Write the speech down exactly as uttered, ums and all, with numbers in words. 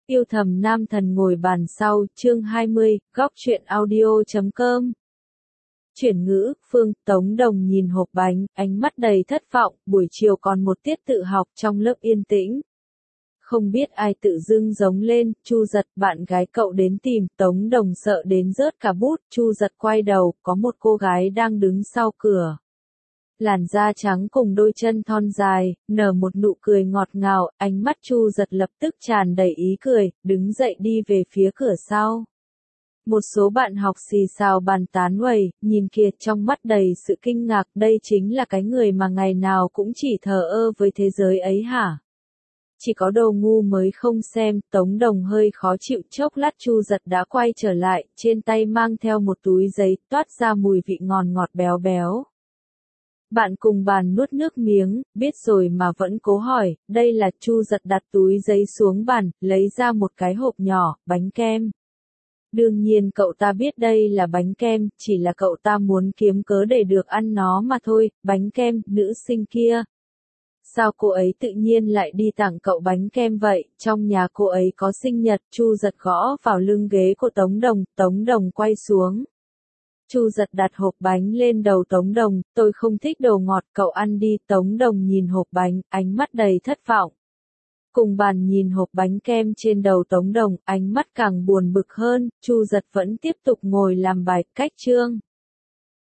Yêu thầm nam thần ngồi bàn sau, chương hai mươi, góc truyện audio chấm com. Chuyển ngữ, Phương, Tống Đồng nhìn hộp bánh, ánh mắt đầy thất vọng, buổi chiều còn một tiết tự học trong lớp yên tĩnh. Không biết ai tự dưng giống lên, Chu Giật, bạn gái cậu đến tìm, Tống Đồng sợ đến rớt cả bút, Chu Giật quay đầu, có một cô gái đang đứng sau cửa. Làn da trắng cùng đôi chân thon dài, nở một nụ cười ngọt ngào, ánh mắt Chu Giật lập tức tràn đầy ý cười, đứng dậy đi về phía cửa sau. Một số bạn học xì xào bàn tán uầy, nhìn kìa, trong mắt đầy sự kinh ngạc, đây chính là cái người mà ngày nào cũng chỉ thờ ơ với thế giới ấy hả? Chỉ có đồ ngu mới không xem. Tống Đồng hơi khó chịu, chốc lát Chu Giật đã quay trở lại, trên tay mang theo một túi giấy, toát ra mùi vị ngon ngọt béo béo. Bạn cùng bàn nuốt nước miếng, biết rồi mà vẫn cố hỏi, đây là. Chu Giật đặt túi giấy xuống bàn, lấy ra một cái hộp nhỏ, bánh kem. Đương nhiên cậu ta biết đây là bánh kem, chỉ là cậu ta muốn kiếm cớ để được ăn nó mà thôi. Bánh kem, nữ sinh kia. Sao cô ấy tự nhiên lại đi tặng cậu bánh kem vậy? Trong nhà cô ấy có sinh nhật. Chu Giật gõ vào lưng ghế của Tống Đồng, Tống Đồng quay xuống. Chu Giật đặt hộp bánh lên đầu Tống Đồng, tôi không thích đồ ngọt, cậu ăn đi. Tống Đồng nhìn hộp bánh, ánh mắt đầy thất vọng. Cùng bàn nhìn hộp bánh kem trên đầu Tống Đồng, ánh mắt càng buồn bực hơn. Chu Giật vẫn tiếp tục ngồi làm bài, cách chương.